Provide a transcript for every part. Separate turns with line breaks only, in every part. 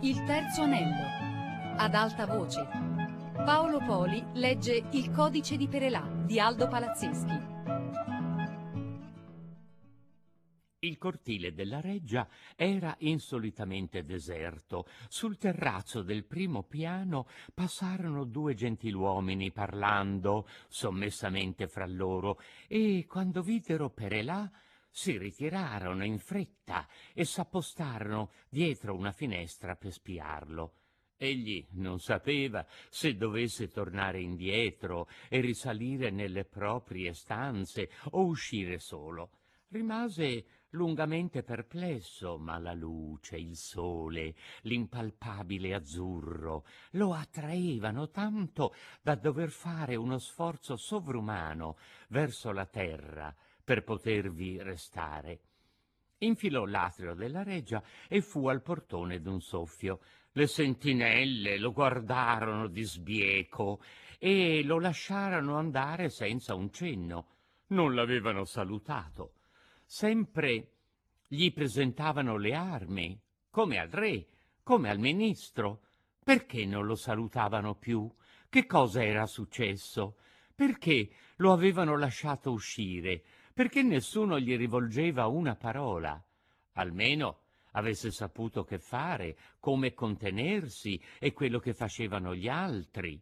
Il terzo anello. Ad alta voce. Paolo Poli legge Il codice di Perelà di Aldo Palazzeschi.
Il cortile della reggia era insolitamente deserto. Sul terrazzo del primo piano passarono due gentiluomini parlando sommessamente fra loro e, quando videro Perelà, si ritirarono in fretta e s'appostarono dietro una finestra per spiarlo. Egli non sapeva se dovesse tornare indietro e risalire nelle proprie stanze o uscire solo. Rimase lungamente perplesso, ma la luce, il sole, l'impalpabile azzurro lo attraevano tanto da dover fare uno sforzo sovrumano verso la terra per potervi restare. Infilò l'atrio della reggia e fu al portone d'un soffio. Le sentinelle lo guardarono di sbieco e lo lasciarono andare senza un cenno. Non l'avevano salutato. Sempre gli presentavano le armi, come al re, come al ministro. Perché non lo salutavano più? Che cosa era successo? Perché lo avevano lasciato uscire? Perché nessuno gli rivolgeva una parola? Almeno avesse saputo che fare, come contenersi e quello che facevano gli altri.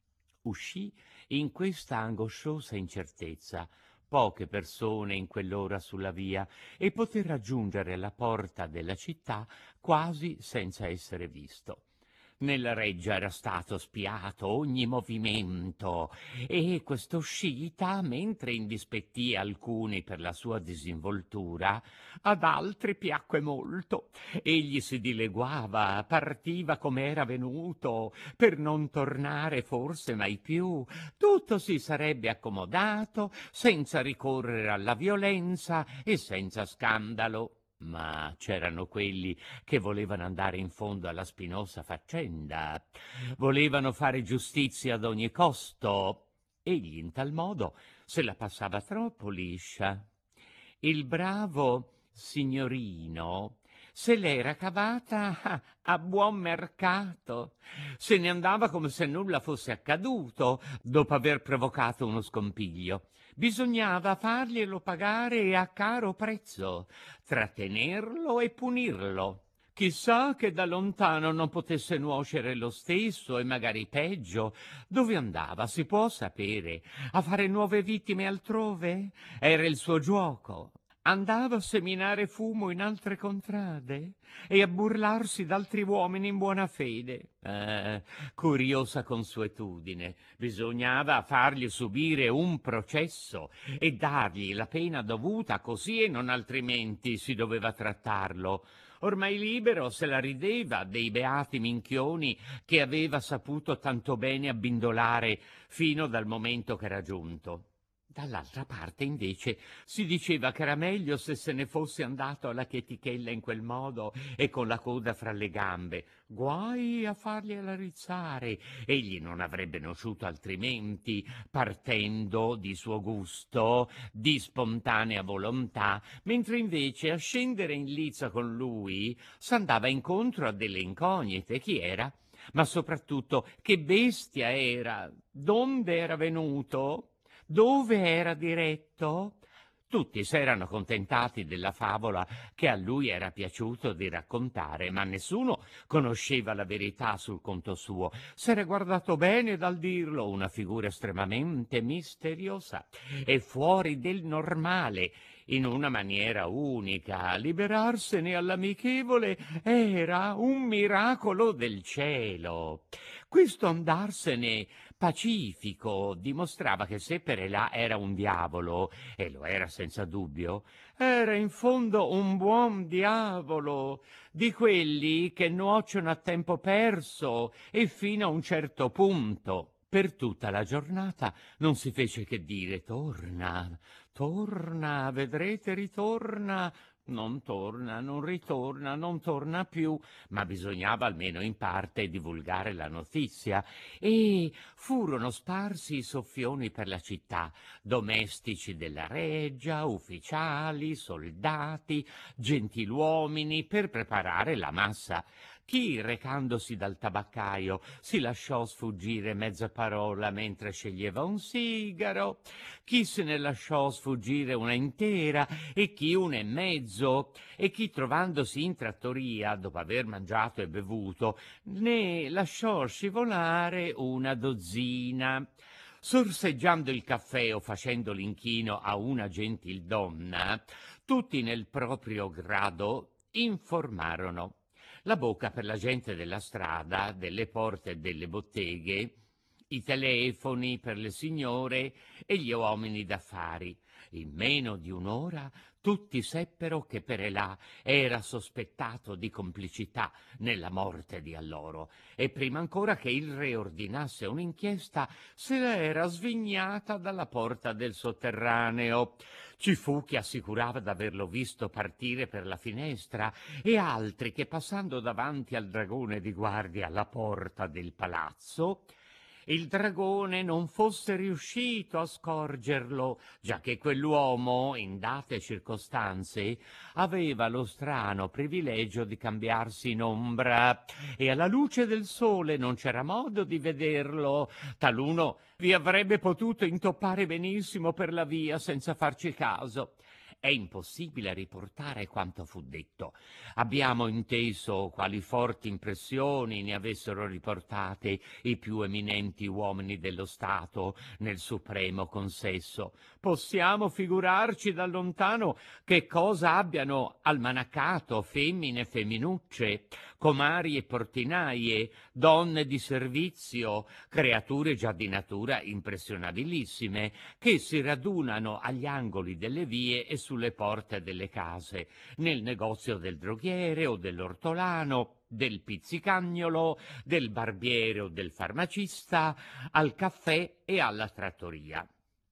Uscì in questa angosciosa incertezza. Poche persone in quell'ora sulla via e poté raggiungere la porta della città quasi senza essere visto. Nella reggia era stato spiato ogni movimento e quest'uscita, mentre indispettì alcuni per la sua disinvoltura, ad altri piacque molto. Egli si dileguava, partiva come era venuto, per non tornare forse mai più. Tutto si sarebbe accomodato, senza ricorrere alla violenza e senza scandalo. Ma c'erano quelli che volevano andare in fondo alla spinosa faccenda, volevano fare giustizia ad ogni costo. Egli in tal modo se la passava troppo liscia. Il bravo signorino se l'era cavata a buon mercato, se ne andava come se nulla fosse accaduto dopo aver provocato uno scompiglio. Bisognava farglielo pagare a caro prezzo, trattenerlo e punirlo. Chissà che da lontano non potesse nuocere lo stesso e magari peggio. Dove andava, si può sapere? A fare nuove vittime altrove? Era il suo giuoco. Andava a seminare fumo in altre contrade e a burlarsi d'altri uomini in buona fede. Curiosa consuetudine. Bisognava fargli subire un processo e dargli la pena dovuta, così e non altrimenti si doveva trattarlo. Ormai libero se la rideva dei beati minchioni che aveva saputo tanto bene abbindolare fino dal momento che era giunto. Dall'altra parte, invece, si diceva che era meglio se se ne fosse andato alla chetichella in quel modo e con la coda fra le gambe. Guai a fargliela rizzare, egli non avrebbe nosciuto altrimenti, partendo di suo gusto, di spontanea volontà, mentre invece a scendere in lizza con lui s'andava incontro a delle incognite. Chi era? Ma soprattutto che bestia era? Donde era venuto? Dove era diretto? Tutti s'erano contentati della favola che a lui era piaciuto di raccontare, ma nessuno conosceva la verità sul conto suo. S'era guardato bene dal dirlo, una figura estremamente misteriosa e fuori del normale, in una maniera unica. Liberarsene all'amichevole era un miracolo del cielo. Questo andarsene pacifico dimostrava che se Perelà era un diavolo, e lo era senza dubbio, era in fondo un buon diavolo, di quelli che nuociono a tempo perso e fino a un certo punto. Per tutta la giornata non si fece che dire: torna, torna, vedrete, ritorna. Non torna, non ritorna, non torna più, ma bisognava almeno in parte divulgare la notizia, e furono sparsi i soffioni per la città, domestici della reggia, ufficiali, soldati, gentiluomini, per preparare la massa. Chi, recandosi dal tabaccaio, si lasciò sfuggire mezza parola mentre sceglieva un sigaro, chi se ne lasciò sfuggire una intera e chi una e mezzo, e chi, trovandosi in trattoria, dopo aver mangiato e bevuto, ne lasciò scivolare una dozzina. Sorseggiando il caffè o facendo l'inchino a una gentildonna, tutti nel proprio grado informarono. La bocca per la gente della strada, delle porte e delle botteghe, i telefoni per le signore e gli uomini d'affari. In meno di un'ora tutti seppero che Perelà era sospettato di complicità nella morte di Alloro e prima ancora che il re ordinasse un'inchiesta se la era svignata dalla porta del sotterraneo. Ci fu chi assicurava d'averlo visto partire per la finestra e altri che, passando davanti al dragone di guardia alla porta del palazzo, il dragone non fosse riuscito a scorgerlo, giacché quell'uomo, in date circostanze, aveva lo strano privilegio di cambiarsi in ombra e alla luce del sole non c'era modo di vederlo. Taluno vi avrebbe potuto intoppare benissimo per la via senza farci caso. È impossibile riportare quanto fu detto. Abbiamo inteso quali forti impressioni ne avessero riportate i più eminenti uomini dello Stato nel supremo consesso. Possiamo figurarci da lontano che cosa abbiano almanaccato femmine e femminucce, comari e portinaie, donne di servizio, creature già di natura impressionabilissime, che si radunano agli angoli delle vie e sulle porte delle case, nel negozio del droghiere o dell'ortolano, del pizzicagnolo, del barbiere o del farmacista, al caffè e alla trattoria.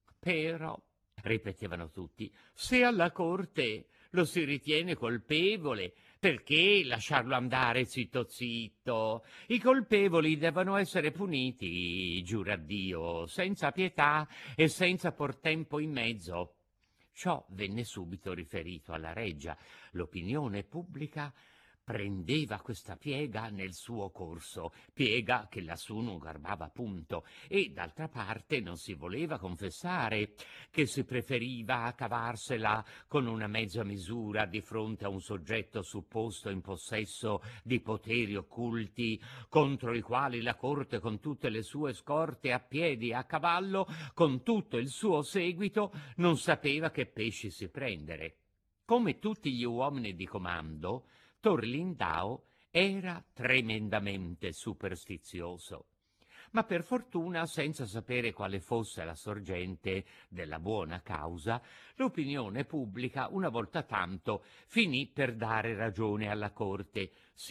Però, ripetevano tutti, se alla corte lo si ritiene colpevole, perché lasciarlo andare zitto zitto? I colpevoli devono essere puniti, giuraddio, senza pietà e senza por tempo in mezzo. Ciò venne subito riferito alla reggia. L'opinione pubblica prendeva questa piega nel suo corso, piega che lassù non garbava punto, e d'altra parte non si voleva confessare che si preferiva a cavarsela con una mezza misura di fronte a un soggetto supposto in possesso di poteri occulti, contro i quali la corte con tutte le sue scorte a piedi e a cavallo, con tutto il suo seguito, non sapeva che pesci si prendere. Come tutti gli uomini di comando, Tor Lindau era tremendamente superstizioso, ma per fortuna, senza sapere quale fosse la sorgente della buona causa, l'opinione pubblica una volta tanto finì per dare ragione alla corte.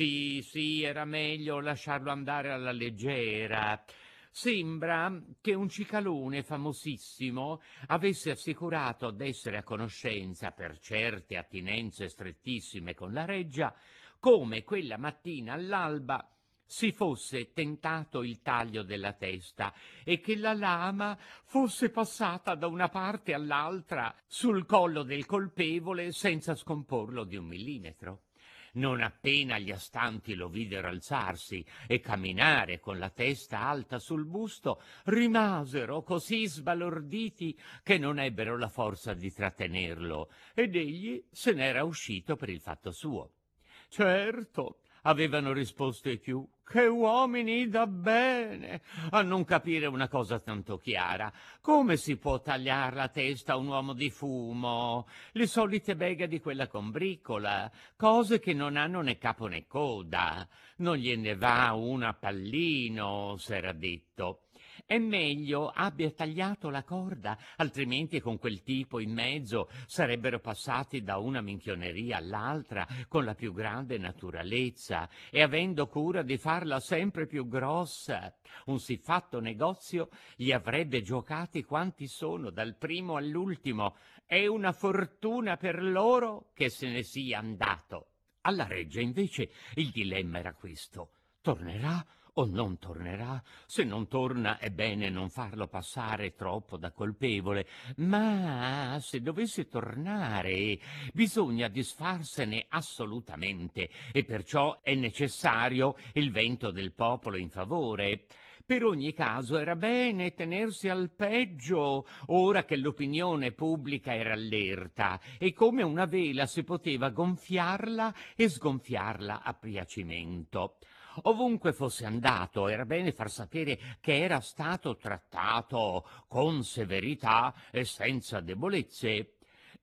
Sì, era meglio lasciarlo andare alla leggera. Sembra che un cicalone famosissimo avesse assicurato d'essere a conoscenza, per certe attinenze strettissime con la reggia, come quella mattina all'alba si fosse tentato il taglio della testa e che la lama fosse passata da una parte all'altra sul collo del colpevole senza scomporlo di 1 millimetro. Non appena gli astanti lo videro alzarsi e camminare con la testa alta sul busto, rimasero così sbalorditi che non ebbero la forza di trattenerlo, ed egli se n'era uscito per il fatto suo. Certo, avevano risposto i più, che uomini da bene, a non capire una cosa tanto chiara. Come si può tagliare la testa a un uomo di fumo? Le solite beghe di quella combricola, cose che non hanno né capo né coda. Non gliene va una a pallino, s'era detto. È meglio abbia tagliato la corda, altrimenti con quel tipo in mezzo sarebbero passati da una minchioneria all'altra con la più grande naturalezza e avendo cura di farla sempre più grossa. Un siffatto negozio gli avrebbe giocati quanti sono, dal primo all'ultimo. È una fortuna per loro che se ne sia andato. Alla reggia, invece, il dilemma era questo. Tornerà o non tornerà. Se non torna è bene non farlo passare troppo da colpevole, ma se dovesse tornare bisogna disfarsene assolutamente e perciò è necessario il vento del popolo in favore. Per ogni caso era bene tenersi al peggio, ora che l'opinione pubblica era allerta, e come una vela si poteva gonfiarla e sgonfiarla a piacimento. Ovunque fosse andato, era bene far sapere che era stato trattato con severità e senza debolezze.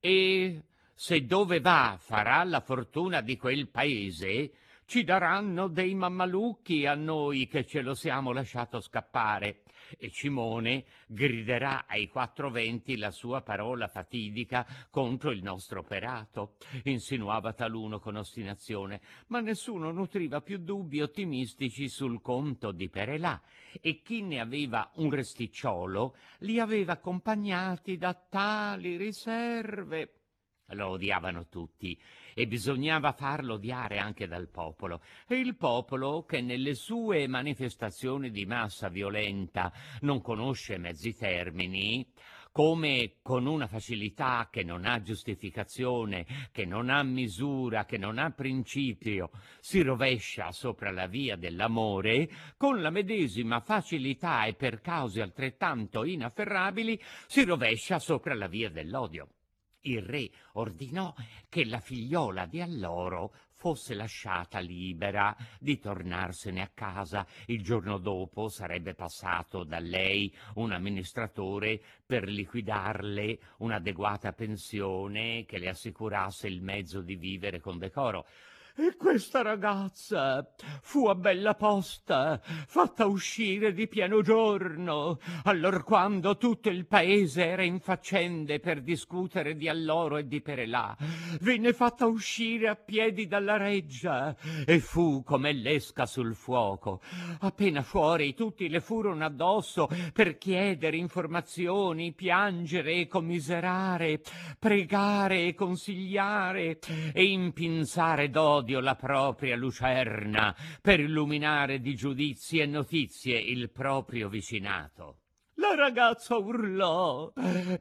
E se dove va farà la fortuna di quel paese, ci daranno dei mammalucchi a noi che ce lo siamo lasciato scappare. E Cimone griderà ai quattro venti la sua parola fatidica contro il nostro operato, insinuava taluno con ostinazione, ma nessuno nutriva più dubbi ottimistici sul conto di Perelà, e chi ne aveva un resticciolo li aveva accompagnati da tali riserve. Lo odiavano tutti e bisognava farlo odiare anche dal popolo. E il popolo, che nelle sue manifestazioni di massa violenta non conosce mezzi termini, come con una facilità che non ha giustificazione, che non ha misura, che non ha principio, si rovescia sopra la via dell'amore, con la medesima facilità e per cause altrettanto inafferrabili si rovescia sopra la via dell'odio. Il re ordinò che la figliola di Alloro fosse lasciata libera di tornarsene a casa. Il giorno dopo sarebbe passato da lei un amministratore per liquidarle un'adeguata pensione che le assicurasse il mezzo di vivere con decoro. E questa ragazza fu a bella posta fatta uscire di pieno giorno, allorquando tutto il paese era in faccende per discutere di Alloro e di Perelà. Venne fatta uscire a piedi dalla reggia e fu come l'esca sul fuoco. Appena fuori tutti le furono addosso per chiedere informazioni, piangere e commiserare, pregare e consigliare e impinzare d'odio la propria lucerna per illuminare di giudizi e notizie il proprio vicinato. La ragazza urlò,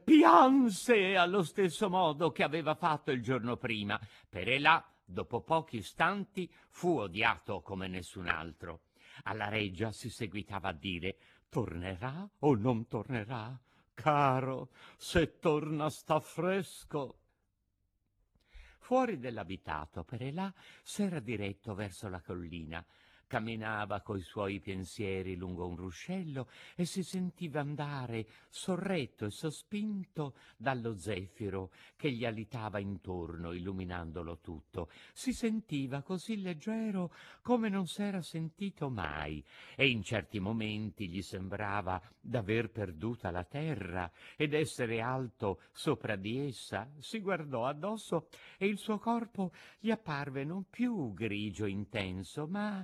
pianse allo stesso modo che aveva fatto il giorno prima. Perelà, dopo pochi istanti, fu odiato come nessun altro. Alla reggia si seguitava a dire: tornerà o non tornerà? Caro, se torna sta fresco. Fuori dell'abitato, Perelà s'era diretto verso la collina. Camminava coi suoi pensieri lungo un ruscello e si sentiva andare sorretto e sospinto dallo zeffiro che gli alitava intorno, illuminandolo tutto. Si sentiva così leggero come non s'era sentito mai, e in certi momenti gli sembrava d'aver perduta la terra ed essere alto sopra di essa. Si guardò addosso e il suo corpo gli apparve non più grigio intenso, ma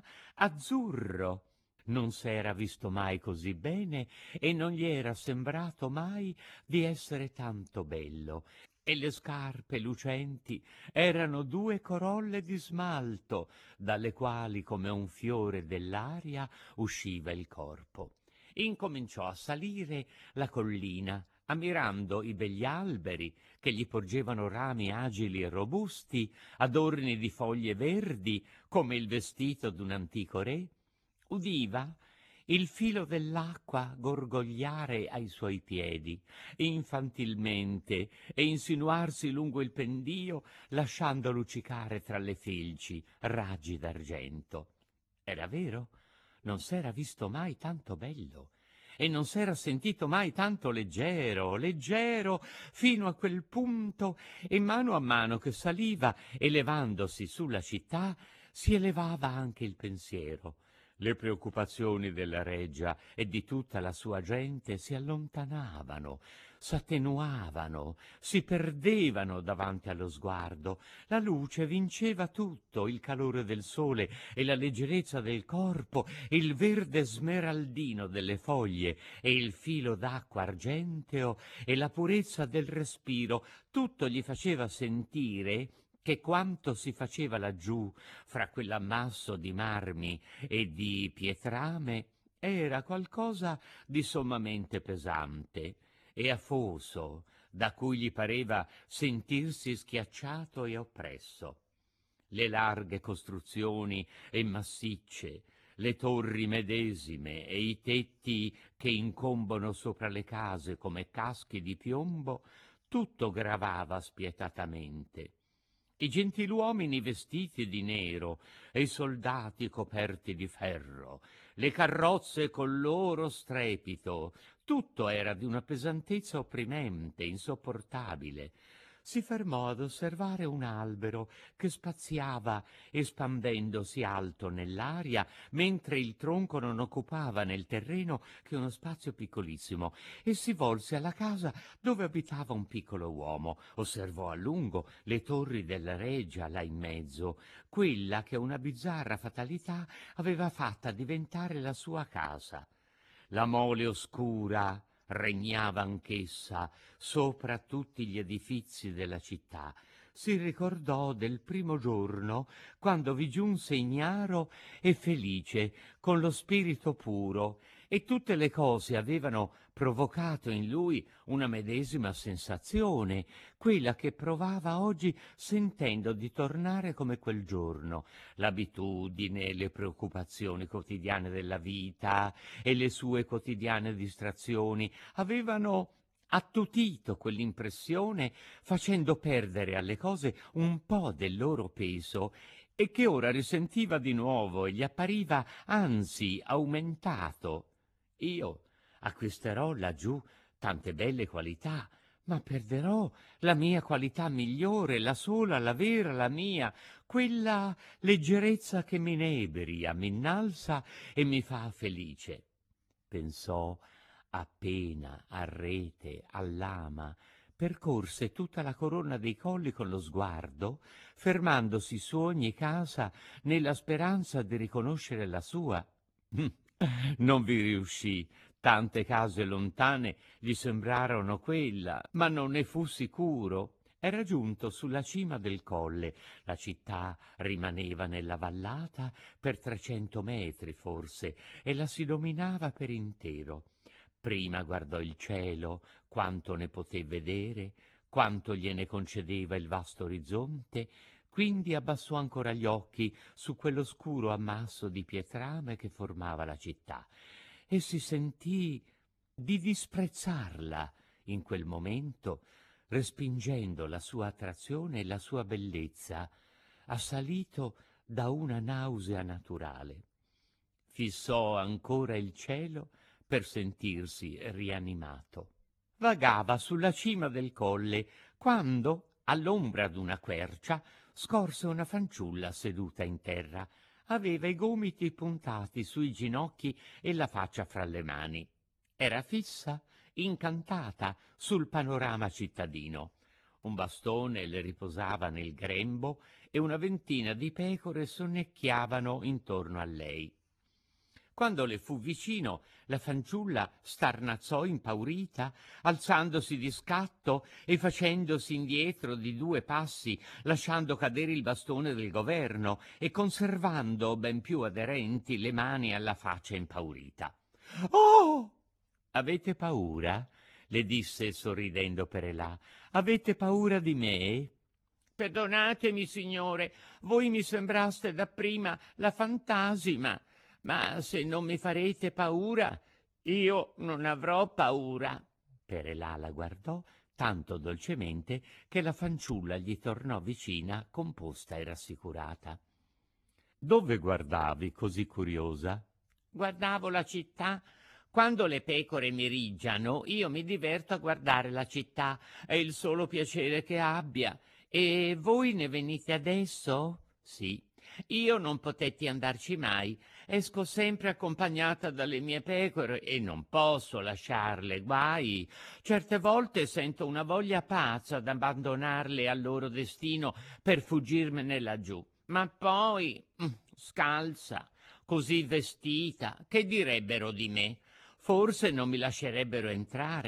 azzurro. Non s'era visto mai così bene e non gli era sembrato mai di essere tanto bello. E le scarpe lucenti erano due corolle di smalto, dalle quali, come un fiore dell'aria, usciva il corpo. Incominciò a salire la collina, ammirando i begli alberi che gli porgevano rami agili e robusti, adorni di foglie verdi come il vestito d'un antico re. Udiva il filo dell'acqua gorgogliare ai suoi piedi, infantilmente, e insinuarsi lungo il pendio, lasciando luccicare tra le felci raggi d'argento. Era vero, non s'era visto mai tanto bello e non s'era sentito mai tanto leggero, leggero fino a quel punto, e mano a mano che saliva, elevandosi sulla città, si elevava anche il pensiero. Le preoccupazioni della reggia e di tutta la sua gente si allontanavano, s'attenuavano, si perdevano davanti allo sguardo. La luce vinceva tutto, il calore del sole e la leggerezza del corpo, il verde smeraldino delle foglie e il filo d'acqua argenteo e la purezza del respiro. Tutto gli faceva sentire che quanto si faceva laggiù fra quell'ammasso di marmi e di pietrame era qualcosa di sommamente pesante e afoso, da cui gli pareva sentirsi schiacciato e oppresso. Le larghe costruzioni e massicce, le torri medesime e i tetti che incombono sopra le case come caschi di piombo, tutto gravava spietatamente. I gentiluomini vestiti di nero e i soldati coperti di ferro, le carrozze col loro strepito, tutto era di una pesantezza opprimente, insopportabile. Si fermò ad osservare un albero che spaziava espandendosi alto nell'aria, mentre il tronco non occupava nel terreno che uno spazio piccolissimo, e si volse alla casa dove abitava un piccolo uomo. Osservò a lungo le torri della reggia là in mezzo, quella che una bizzarra fatalità aveva fatta diventare la sua casa. La mole oscura regnava anch'essa sopra tutti gli edifizi della città. Si ricordò del primo giorno, quando vi giunse ignaro e felice, con lo spirito puro, e tutte le cose avevano provocato in lui una medesima sensazione, quella che provava oggi sentendo di tornare come quel giorno. L'abitudine, le preoccupazioni quotidiane della vita e le sue quotidiane distrazioni avevano attutito quell'impressione, facendo perdere alle cose un po' del loro peso, e che ora risentiva di nuovo e gli appariva anzi aumentato. Io acquisterò laggiù tante belle qualità, ma perderò la mia qualità migliore, la sola, la vera, la mia, quella leggerezza che mi inebria, mi innalza e mi fa felice. Pensò a Pena, a Rete, a Lama, percorse tutta la corona dei colli con lo sguardo, fermandosi su ogni casa nella speranza di riconoscere la sua. Non vi riuscì. Tante case lontane gli sembrarono quella, ma non ne fu sicuro. Era giunto sulla cima del colle. La città rimaneva nella vallata per 300 metri forse e la si dominava per intero. Prima guardò il cielo, quanto ne poté vedere, quanto gliene concedeva il vasto orizzonte, quindi abbassò ancora gli occhi su quell'oscuro ammasso di pietrame che formava la città e si sentì di disprezzarla in quel momento, respingendo la sua attrazione e la sua bellezza, assalito da una nausea naturale. Fissò ancora il cielo per sentirsi rianimato. Vagava sulla cima del colle quando, all'ombra d'una quercia, scorse una fanciulla seduta in terra. Aveva i gomiti puntati sui ginocchi e la faccia fra le mani. Era fissa, incantata, sul panorama cittadino. Un bastone le riposava nel grembo e una ventina di pecore sonnecchiavano intorno a lei. Quando le fu vicino, la fanciulla starnazzò impaurita, alzandosi di scatto e facendosi indietro di 2 passi, lasciando cadere il bastone del governo e conservando ben più aderenti le mani alla faccia impaurita. «Oh! Avete paura?» le disse sorridendo Perelà. «Avete paura di me?» «Perdonatemi, signore, voi mi sembraste dapprima la fantasima. Ma se non mi farete paura, io non avrò paura». Perelà la guardò tanto dolcemente che la fanciulla gli tornò vicina, composta e rassicurata. «Dove guardavi così curiosa?» «Guardavo la città. Quando le pecore mi riggiano, io mi diverto a guardare la città. È il solo piacere che abbia. E voi ne venite adesso?» «Sì». «Io non potetti andarci mai. Esco sempre accompagnata dalle mie pecore e non posso lasciarle, guai. Certe volte sento una voglia pazza d'abbandonarle al loro destino per fuggirmene laggiù. Ma poi, scalza, così vestita, che direbbero di me? Forse non mi lascerebbero entrare.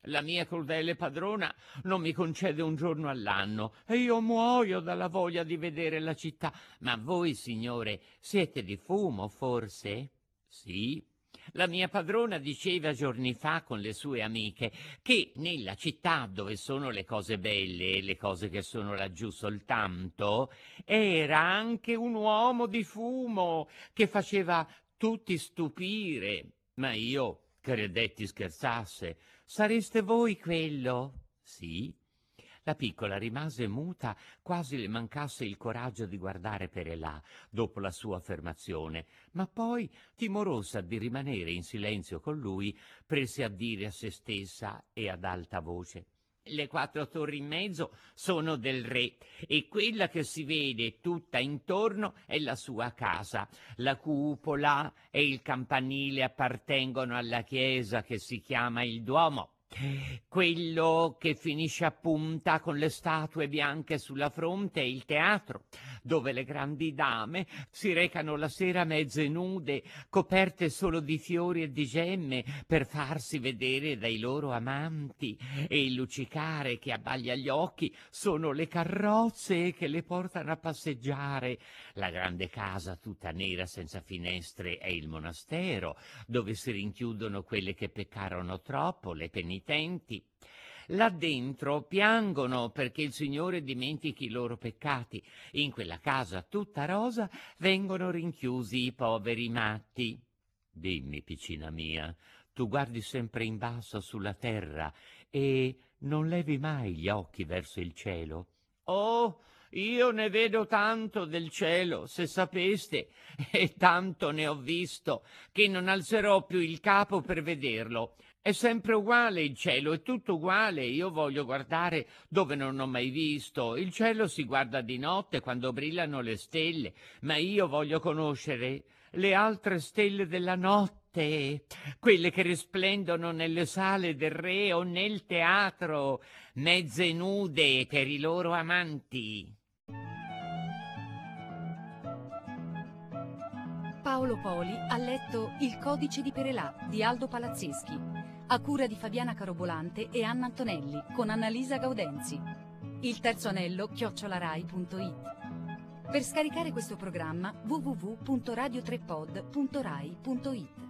La mia crudele padrona non mi concede un giorno all'anno e io muoio dalla voglia di vedere la città. Ma voi, signore, siete di fumo, forse? Sì. La mia padrona diceva giorni fa con le sue amiche che nella città dove sono le cose belle e le cose che sono laggiù soltanto, era anche un uomo di fumo che faceva tutti stupire. Ma io credetti scherzasse. Sareste voi quello? Sì. La piccola rimase muta, quasi le mancasse il coraggio di guardare Perelà dopo la sua affermazione, ma poi, timorosa di rimanere in silenzio con lui, prese a dire a se stessa e ad alta voce: le 4 torri in mezzo sono del re e quella che si vede tutta intorno è la sua casa. La cupola e il campanile appartengono alla chiesa che si chiama il Duomo. Quello che finisce a punta con le statue bianche sulla fronte è il teatro, dove le grandi dame si recano la sera mezze nude, coperte solo di fiori e di gemme, per farsi vedere dai loro amanti, e il luccicare che abbaglia gli occhi sono le carrozze che le portano a passeggiare. La grande casa tutta nera senza finestre è il monastero, dove si rinchiudono quelle che peccarono troppo, le penitenti. Là dentro piangono perché il Signore dimentichi i loro peccati. In quella casa tutta rosa vengono rinchiusi i poveri matti. Dimmi, piccina mia, tu guardi sempre in basso sulla terra e non levi mai gli occhi verso il cielo? Oh, io ne vedo tanto del cielo, se sapeste, e tanto ne ho visto, che non alzerò più il capo per vederlo. È sempre uguale il cielo, è tutto uguale. Io voglio guardare dove non ho mai visto. Il cielo si guarda di notte quando brillano le stelle, ma io voglio conoscere le altre stelle della notte, quelle che risplendono nelle sale del re o nel teatro, mezze nude per i loro amanti.
Paolo Poli ha letto Il codice di Perelà di Aldo Palazzeschi, a cura di Fabiana Carobolante e Anna Antonelli, con Annalisa Gaudenzi. Il terzo anello @rai.it. Per scaricare questo programma www.radiotrepod.rai.it.